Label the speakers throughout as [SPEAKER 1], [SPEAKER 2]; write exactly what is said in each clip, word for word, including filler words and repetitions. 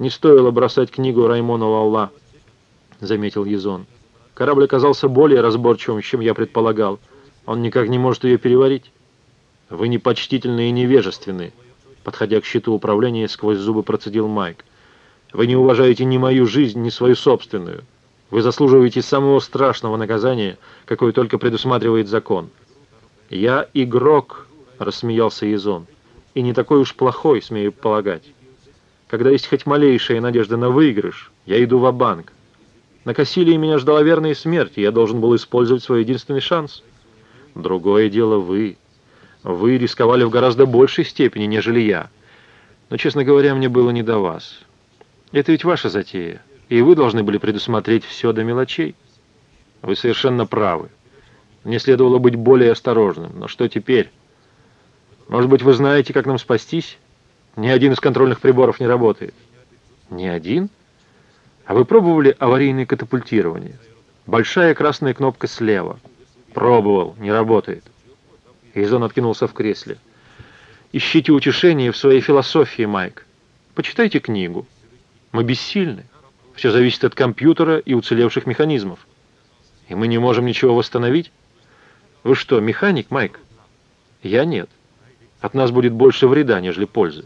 [SPEAKER 1] «Не стоило бросать книгу Раймона Лалла», — заметил Язон. «Корабль оказался более разборчивым, чем я предполагал. Он никак не может ее переварить». «Вы непочтительны и невежественны», — подходя к щиту управления, сквозь зубы процедил Майк. «Вы не уважаете ни мою жизнь, ни свою собственную. Вы заслуживаете самого страшного наказания, какое только предусматривает закон». «Я игрок», — рассмеялся Язон, — «и не такой уж плохой, смею полагать. Когда есть хоть малейшая надежда на выигрыш, я иду ва-банк. На Кассилии меня ждала верная смерть, и я должен был использовать свой единственный шанс. Другое дело вы. Вы рисковали в гораздо большей степени, нежели я. Но, честно говоря, мне было не до вас. Это ведь ваша затея, и вы должны были предусмотреть все до мелочей. Вы совершенно правы. Мне следовало быть более осторожным. Но что теперь? Может быть, вы знаете, как нам спастись? Ни один из контрольных приборов не работает. Ни один? А вы пробовали аварийное катапультирование? Большая красная кнопка слева. Пробовал, не работает. Язон откинулся в кресле. Ищите утешение в своей философии, Майк. Почитайте книгу. Мы бессильны. Все зависит от компьютера и уцелевших механизмов. И мы не можем ничего восстановить? Вы что, механик, Майк? Я нет. От нас будет больше вреда, нежели пользы.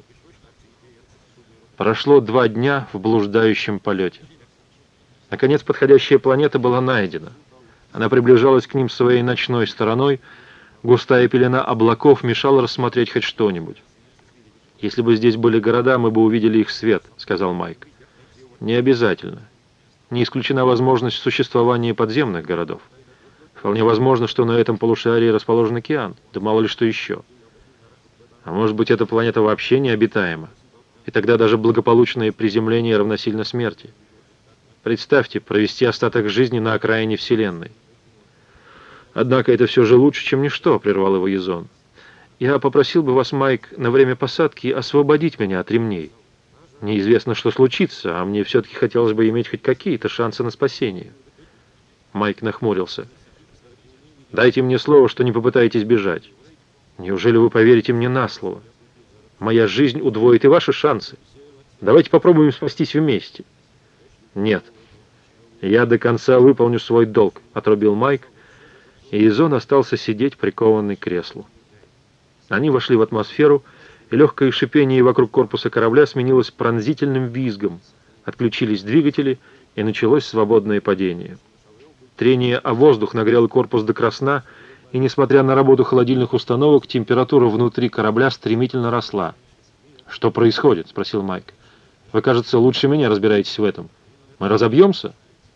[SPEAKER 1] Прошло два дня в блуждающем полете. Наконец, подходящая планета была найдена. Она приближалась к ним своей ночной стороной. Густая пелена облаков мешала рассмотреть хоть что-нибудь. «Если бы здесь были города, мы бы увидели их свет», — сказал Майк. «Не обязательно. Не исключена возможность существования подземных городов. Вполне возможно, что на этом полушарии расположен океан, да мало ли что еще. А может быть, эта планета вообще необитаема, и тогда даже благополучное приземление равносильно смерти. Представьте, провести остаток жизни на окраине Вселенной». «Однако это все же лучше, чем ничто», — прервал его Язон. «Я попросил бы вас, Майк, на время посадки освободить меня от ремней. Неизвестно, что случится, а мне все-таки хотелось бы иметь хоть какие-то шансы на спасение». Майк нахмурился. «Дайте мне слово, что не попытаетесь бежать. Неужели вы поверите мне на слово? Моя жизнь удвоит и ваши шансы. Давайте попробуем спастись вместе». «Нет. Я до конца выполню свой долг», — отрубил Майк, и Язон остался сидеть, прикованный к креслу. Они вошли в атмосферу, и легкое шипение вокруг корпуса корабля сменилось пронзительным визгом. Отключились двигатели, и началось свободное падение. Трение о воздух нагрело корпус до красна, и, несмотря на работу холодильных установок, температура внутри корабля стремительно росла. «Что происходит?» — спросил Майк. «Вы, кажется, лучше меня разбираетесь в этом. Мы разобьемся?»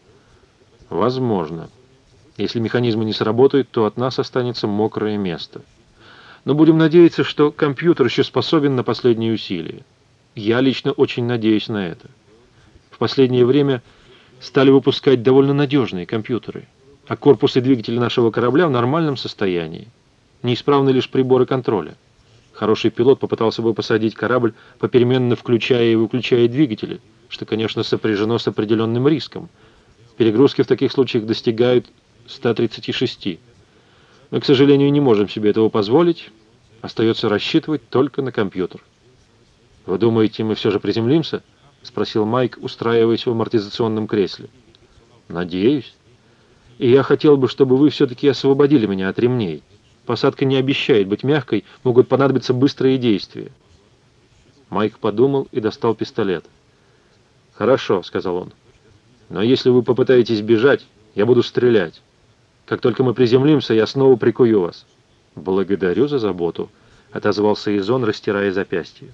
[SPEAKER 1] «Возможно. Если механизмы не сработают, то от нас останется мокрое место. Но будем надеяться, что компьютер еще способен на последние усилия. Я лично очень надеюсь на это. В последнее время стали выпускать довольно надежные компьютеры, а корпус и двигатели нашего корабля в нормальном состоянии. Неисправны лишь приборы контроля. Хороший пилот попытался бы посадить корабль, попеременно включая и выключая двигатели, что, конечно, сопряжено с определенным риском. Перегрузки в таких случаях достигают ста тридцати шести. Мы, к сожалению, не можем себе этого позволить. Остается рассчитывать только на компьютер. «Вы думаете, мы все же приземлимся?» — спросил Майк, устраиваясь в амортизационном кресле. «Надеюсь. И я хотел бы, чтобы вы все-таки освободили меня от ремней. Посадка не обещает быть мягкой, могут понадобиться быстрые действия». Майк подумал и достал пистолет. «Хорошо», — сказал он. «Но если вы попытаетесь бежать, я буду стрелять. Как только мы приземлимся, я снова прикую вас». «Благодарю за заботу», — отозвался Язон, растирая запястье.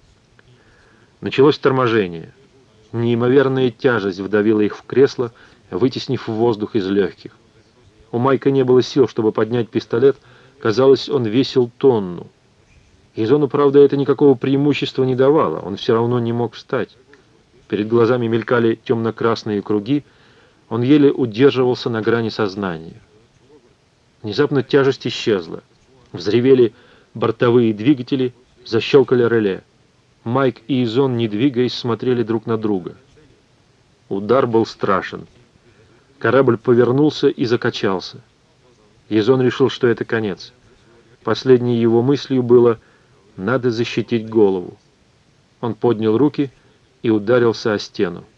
[SPEAKER 1] Началось торможение. Неимоверная тяжесть вдавила их в кресло, вытеснив воздух из легких. У Майка не было сил, чтобы поднять пистолет. Казалось, он весил тонну. Язону, правда, это никакого преимущества не давало. Он все равно не мог встать. Перед глазами мелькали темно-красные круги. Он еле удерживался на грани сознания. Внезапно тяжесть исчезла. Взревели бортовые двигатели, защелкали реле. Майк и Язон, не двигаясь, смотрели друг на друга. Удар был страшен. Корабль повернулся и закачался. Язон решил, что это конец. Последней его мыслью было «надо защитить голову». Он поднял руки и ударился о стену.